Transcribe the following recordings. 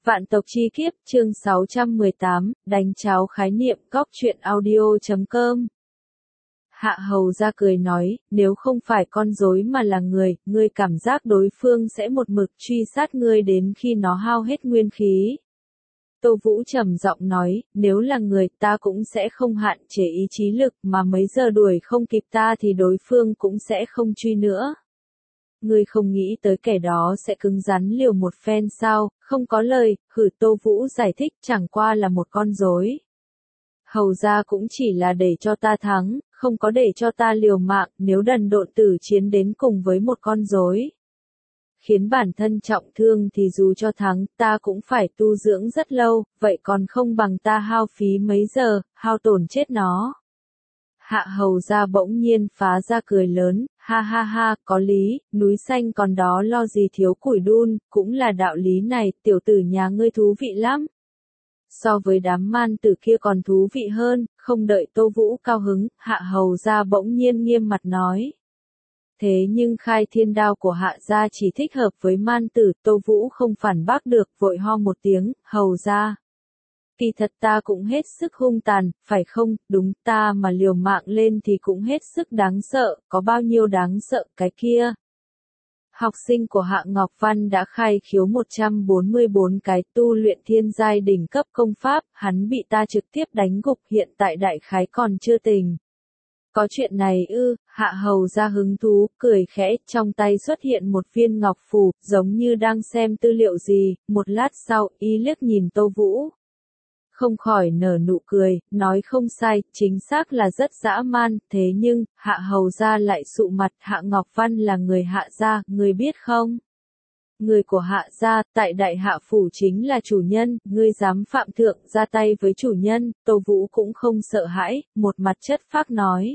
Vạn tộc chi kiếp, chương 618, đánh cháo khái niệm, góc truyện audio.com. Hạ hầu ra cười nói, nếu không phải con rối mà là người, ngươi cảm giác đối phương sẽ một mực truy sát ngươi đến khi nó hao hết nguyên khí. Tô Vũ trầm giọng nói, nếu là người ta cũng sẽ không hạn chế ý chí lực mà mấy giờ đuổi không kịp ta thì đối phương cũng sẽ không truy nữa. Ngươi không nghĩ tới kẻ đó sẽ cứng rắn liều một phen sao, không có lời, Tô Vũ giải thích chẳng qua là một con rối. Hầu ra cũng chỉ là để cho ta thắng, không có để cho ta liều mạng, nếu đần độn tử chiến đến cùng với một con rối. Khiến bản thân trọng thương thì dù cho thắng ta cũng phải tu dưỡng rất lâu, vậy còn không bằng ta hao phí mấy giờ, hao tổn chết nó. Hạ hầu ra bỗng nhiên phá ra cười lớn, ha ha ha, có lý, núi xanh còn đó lo gì thiếu củi đun, cũng là đạo lý này, tiểu tử nhà ngươi thú vị lắm. So với đám man tử kia còn thú vị hơn, không đợi Tô Vũ cao hứng, hạ hầu ra bỗng nhiên nghiêm mặt nói. Thế nhưng khai thiên đao của hạ gia chỉ thích hợp với man tử, Tô Vũ không phản bác được, vội ho một tiếng, hầu ra. Kỳ thật ta cũng hết sức hung tàn, phải không, đúng ta mà liều mạng lên thì cũng hết sức đáng sợ, có bao nhiêu đáng sợ cái kia. Học sinh của Hạ Ngọc Văn đã khai khiếu 144 cái tu luyện thiên giai đỉnh cấp công pháp, hắn bị ta trực tiếp đánh gục hiện tại đại khái còn chưa tỉnh. Có chuyện này ư, Hạ hầu ra hứng thú, cười khẽ, trong tay xuất hiện một viên ngọc phù, giống như đang xem tư liệu gì, một lát sau, y liếc nhìn Tô Vũ. Không khỏi nở nụ cười, nói không sai, chính xác là rất dã man, thế nhưng, Hạ hầu ra lại sụ mặt, Hạ Ngọc Văn là người Hạ gia, người biết không? Người của Hạ gia, tại đại hạ phủ chính là chủ nhân, ngươi dám phạm thượng ra tay với chủ nhân, Tô Vũ cũng không sợ hãi, một mặt chất phác nói.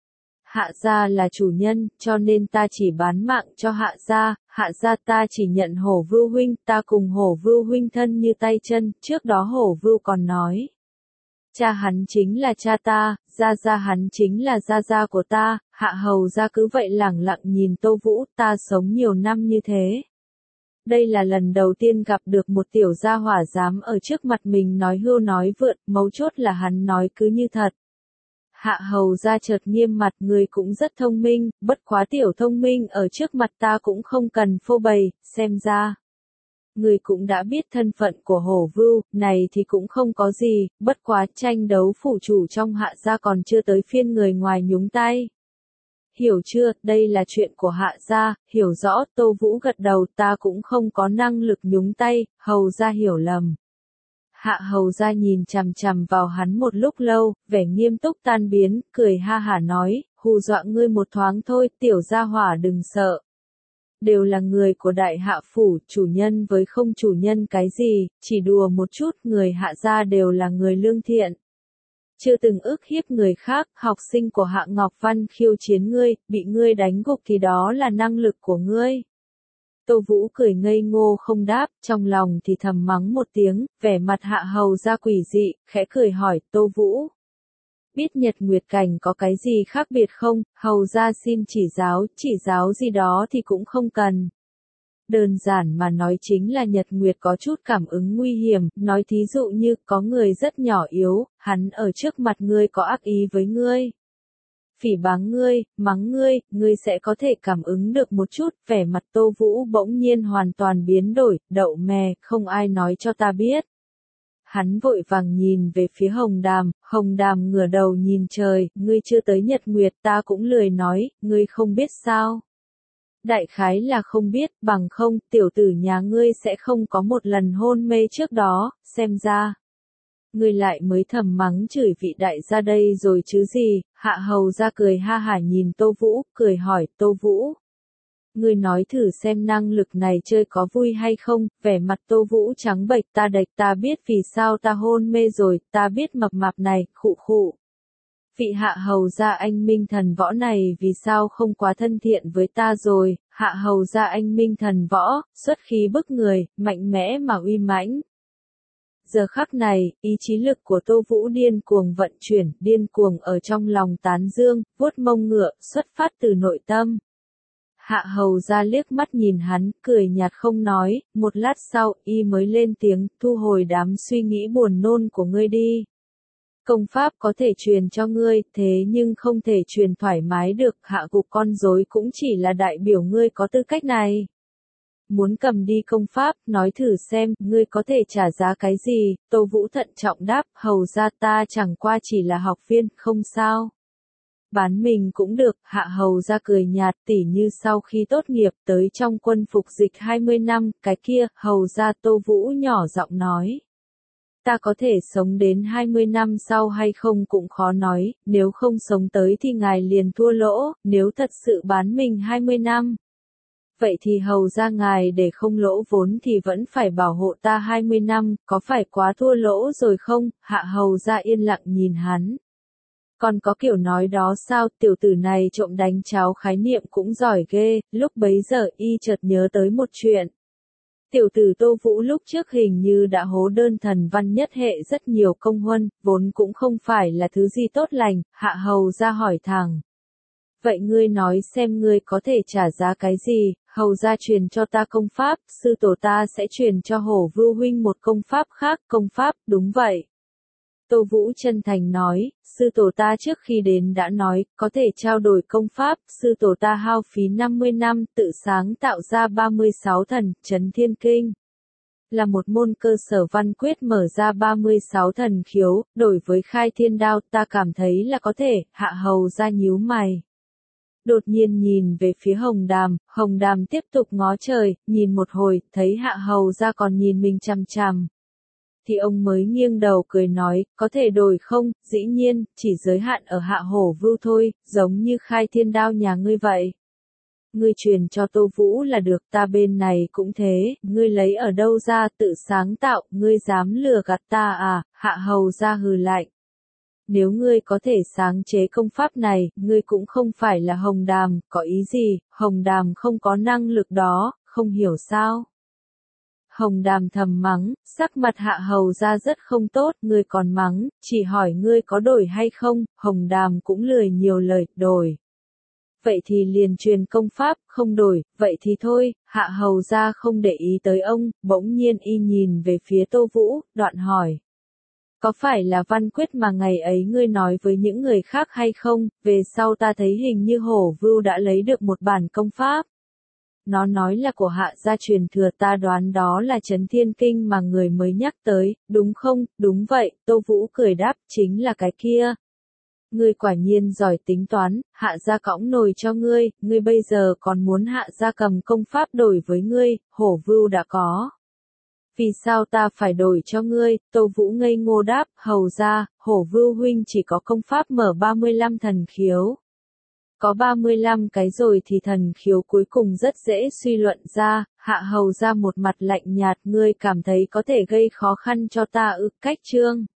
Hạ gia là chủ nhân, cho nên ta chỉ bán mạng cho Hạ gia ta chỉ nhận Hổ Vưu huynh, ta cùng Hổ Vưu huynh thân như tay chân, trước đó Hổ Vưu còn nói. Cha hắn chính là cha ta, gia hắn chính là gia của ta, Hạ hầu gia cứ vậy lẳng lặng nhìn Tô Vũ, ta sống nhiều năm như thế. Đây là lần đầu tiên gặp được một tiểu gia hỏa dám ở trước mặt mình nói hưu nói vượn, mấu chốt là hắn nói cứ như thật. Hạ hầu ra chợt nghiêm mặt, người cũng rất thông minh, bất quá tiểu thông minh ở trước mặt ta cũng không cần phô bày, xem ra. Người cũng đã biết thân phận của Hổ Vưu, này thì cũng không có gì, bất quá tranh đấu phủ chủ trong Hạ gia còn chưa tới phiên người ngoài nhúng tay. Hiểu chưa, đây là chuyện của Hạ gia, hiểu rõ, Tô Vũ gật đầu, ta cũng không có năng lực nhúng tay, hầu ra hiểu lầm. Hạ hầu ra nhìn chằm chằm vào hắn một lúc lâu, vẻ nghiêm túc tan biến, cười ha hả nói, hù dọa ngươi một thoáng thôi, tiểu gia hỏa đừng sợ. Đều là người của đại hạ phủ, chủ nhân với không chủ nhân cái gì, chỉ đùa một chút, người Hạ gia đều là người lương thiện. Chưa từng ức hiếp người khác, học sinh của Hạ Ngọc Văn khiêu chiến ngươi, bị ngươi đánh gục thì đó là năng lực của ngươi. Tô Vũ cười ngây ngô không đáp, trong lòng thì thầm mắng một tiếng, vẻ mặt Hạ hầu ra quỷ dị, khẽ cười hỏi, Tô Vũ. Biết Nhật Nguyệt Cảnh có cái gì khác biệt không, hầu ra xin chỉ giáo gì đó thì cũng không cần. Đơn giản mà nói chính là Nhật Nguyệt có chút cảm ứng nguy hiểm, nói thí dụ như có người rất nhỏ yếu, hắn ở trước mặt ngươi có ác ý với ngươi. Phỉ báng ngươi, mắng ngươi sẽ có thể cảm ứng được một chút, vẻ mặt Tô Vũ bỗng nhiên hoàn toàn biến đổi, đậu mè, không ai nói cho ta biết. Hắn vội vàng nhìn về phía Hồng Đàm ngửa đầu nhìn trời, ngươi chưa tới Nhật Nguyệt ta cũng lười nói, ngươi không biết sao. Đại khái là không biết, bằng không, tiểu tử nhà ngươi sẽ không có một lần hôn mê trước đó, xem ra. Ngươi lại mới thầm mắng chửi vị đại gia đây rồi chứ gì, Hạ hầu ra cười ha hả nhìn Tô Vũ, cười hỏi, Tô Vũ. Ngươi nói thử xem năng lực này chơi có vui hay không, vẻ mặt Tô Vũ trắng bệch ta biết vì sao ta hôn mê rồi, ta biết mập mạp này, khụ. Vị Hạ hầu ra anh minh thần võ này vì sao không quá thân thiện với ta rồi, Hạ hầu ra anh minh thần võ, xuất khí bức người, mạnh mẽ mà uy mãnh. Giờ khắc này, ý chí lực của Tô Vũ điên cuồng vận chuyển, điên cuồng ở trong lòng tán dương, vuốt mông ngựa, xuất phát từ nội tâm. Hạ hầu ra liếc mắt nhìn hắn, cười nhạt không nói, một lát sau, y mới lên tiếng, thu hồi đám suy nghĩ buồn nôn của ngươi đi. Công pháp có thể truyền cho ngươi, thế nhưng không thể truyền thoải mái được, hạ gục con rối cũng chỉ là đại biểu ngươi có tư cách này. Muốn cầm đi công pháp, nói thử xem, ngươi có thể trả giá cái gì, Tô Vũ thận trọng đáp, hầu ra ta chẳng qua chỉ là học viên, không sao. Bán mình cũng được, hạ hầu ra cười nhạt, tỉ như sau khi tốt nghiệp tới trong quân phục dịch 20 năm, cái kia, hầu ra Tô Vũ nhỏ giọng nói. Ta có thể sống đến 20 năm sau hay không cũng khó nói, nếu không sống tới thì ngài liền thua lỗ, nếu thật sự bán mình 20 năm. Vậy thì hầu ra ngài để không lỗ vốn thì vẫn phải bảo hộ ta 20 năm, có phải quá thua lỗ rồi không? Hạ hầu ra yên lặng nhìn hắn. Còn có kiểu nói đó sao, tiểu tử này trộm đánh cháo khái niệm cũng giỏi ghê, lúc bấy giờ y chợt nhớ tới một chuyện. Tiểu tử Tô Vũ lúc trước hình như đã hố đơn thần văn nhất hệ rất nhiều công huân, vốn cũng không phải là thứ gì tốt lành, hạ hầu ra hỏi thẳng. Vậy ngươi nói xem ngươi có thể trả giá cái gì, hầu ra truyền cho ta công pháp, sư tổ ta sẽ truyền cho Hổ Vưu huynh một công pháp khác, công pháp, đúng vậy. Tô Vũ chân thành nói, sư tổ ta trước khi đến đã nói, có thể trao đổi công pháp, sư tổ ta hao phí 50 năm, tự sáng tạo ra 36 thần, Chấn Thiên Kinh. Là một môn cơ sở văn quyết mở ra 36 thần khiếu, đổi với khai thiên đao, ta cảm thấy là có thể, hạ hầu ra nhíu mày. Đột nhiên nhìn về phía Hồng Đàm tiếp tục ngó trời, nhìn một hồi, thấy hạ hầu ra còn nhìn mình chằm chằm. Thì ông mới nghiêng đầu cười nói, có thể đổi không, dĩ nhiên, chỉ giới hạn ở hạ Hổ Vưu thôi, giống như khai thiên đao nhà ngươi vậy. Ngươi truyền cho Tô Vũ là được, ta bên này cũng thế, ngươi lấy ở đâu ra tự sáng tạo, ngươi dám lừa gạt ta à, hạ hầu ra hừ lạnh. Nếu ngươi có thể sáng chế công pháp này, ngươi cũng không phải là Hồng Đàm, có ý gì, Hồng Đàm không có năng lực đó, không hiểu sao. Hồng Đàm thầm mắng, sắc mặt hạ hầu ra rất không tốt, ngươi còn mắng, chỉ hỏi ngươi có đổi hay không, Hồng Đàm cũng lười nhiều lời, đổi. Vậy thì liền truyền công pháp, không đổi, vậy thì thôi, hạ hầu ra không để ý tới ông, bỗng nhiên y nhìn về phía Tô Vũ, đoạn hỏi. Có phải là văn quyết mà ngày ấy ngươi nói với những người khác hay không, về sau ta thấy hình như Hổ Vưu đã lấy được một bản công pháp. Nó nói là của hạ gia truyền thừa, ta đoán đó là Chấn Thiên Kinh mà người mới nhắc tới, đúng không? Đúng vậy, Tô Vũ cười đáp, chính là cái kia. Ngươi quả nhiên giỏi tính toán, hạ gia cõng nồi cho ngươi, ngươi bây giờ còn muốn hạ gia cầm công pháp đổi với ngươi, Hổ Vưu đã có. Vì sao ta phải đổi cho ngươi, Tô Vũ ngây ngô đáp, hầu ra, Hổ Vưu huynh chỉ có công pháp mở 35 thần khiếu. Có 35 cái rồi thì thần khiếu cuối cùng rất dễ suy luận ra, hạ hầu ra một mặt lạnh nhạt, ngươi cảm thấy có thể gây khó khăn cho ta ư, cách chương.